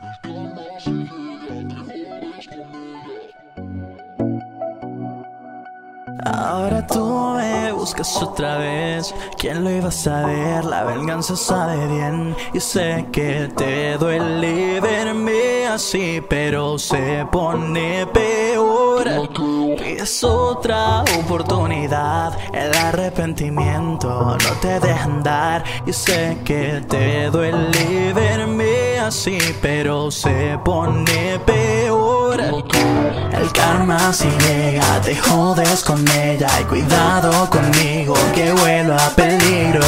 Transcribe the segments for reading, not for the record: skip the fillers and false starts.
Ahora tú me buscas otra vez. ¿Quién lo iba a saber? La venganza sabe bien. Y sé que te duele verme así, pero se pone peor. Pides otra oportunidad. El arrepentimiento no te deja andar. Y sé que te duele verme así, pero se pone peor. El karma si llega, te jodes con ella. Y cuidado conmigo que vuelvo a peligro.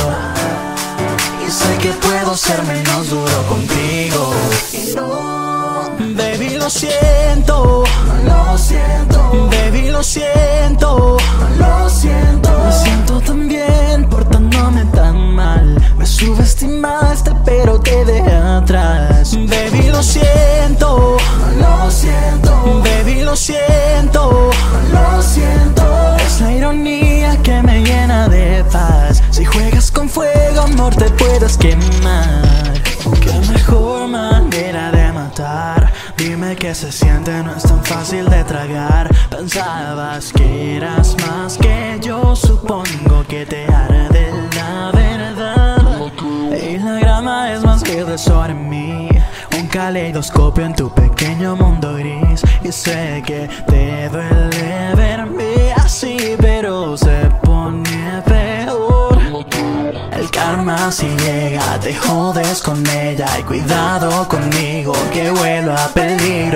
Y sé que puedo ser menos duro contigo. Y no, baby, lo siento. Lo siento. Baby, lo siento. Lo siento. Me siento tan bien portándome tan mal. Me subestimaste pero te dejé atrás. Baby, lo siento. Lo siento. Baby, lo siento. Lo siento. Es la ironía que me llena de paz. Si juegas con fuego, amor, te puedes quemar. Qué mejor manera de matar. Dime qué se siente, no es tan fácil de tragar. Pensabas que eras más que yo, supongo que te arde la verdad. Y la grama es más verde sobre mí. Un caleidoscopio en tu pequeño mundo gris. Y sé que te duele verme así, pero se pone peor. El karma si llega, te jodes con ella. Y cuidado conmigo que vuelvo a peligro.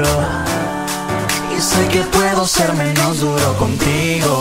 Y sé que puedo ser menos duro contigo.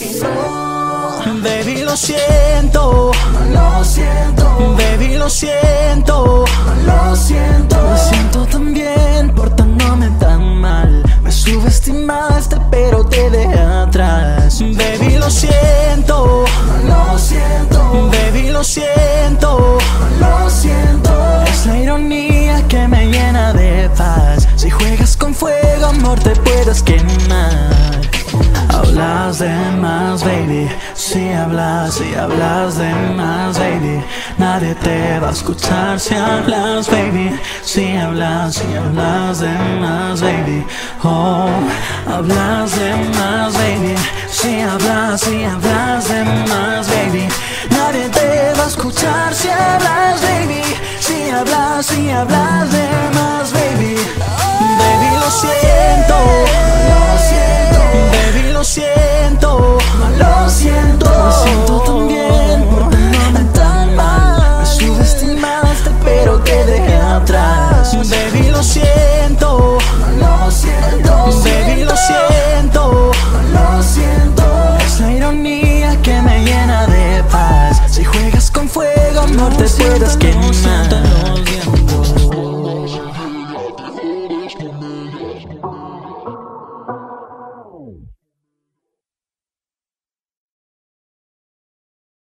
Baby, lo siento. Lo siento. Baby, lo siento. Lo siento. Me siento tan bien portándome tan mal. Me subestimaste pero te dejé atrás. Baby, lo siento. Lo siento. Baby, lo siento. Lo siento. Es la ironía que me llena de paz. Si juegas con fuego, amor, te puedes quemar. Hablas de más, baby. Si hablas de más, baby. Nadie te va a escuchar si hablas, baby. Si hablas de más, baby. Oh, hablas de más, baby. Si hablas de más, baby. Nadie te va a escuchar si hablas, baby. Si hablas de más, baby. Baby, lo siento. Lo siento. Baby, lo siento. Lo siento. Me siento tan bien portándome tan mal. Me subestimaste pero te dejé atrás. Baby, lo siento. Lo siento. Baby, lo siento. Lo siento. Es la ironía que me llena de paz. Si juegas con fuego, amor, te puedes quemar.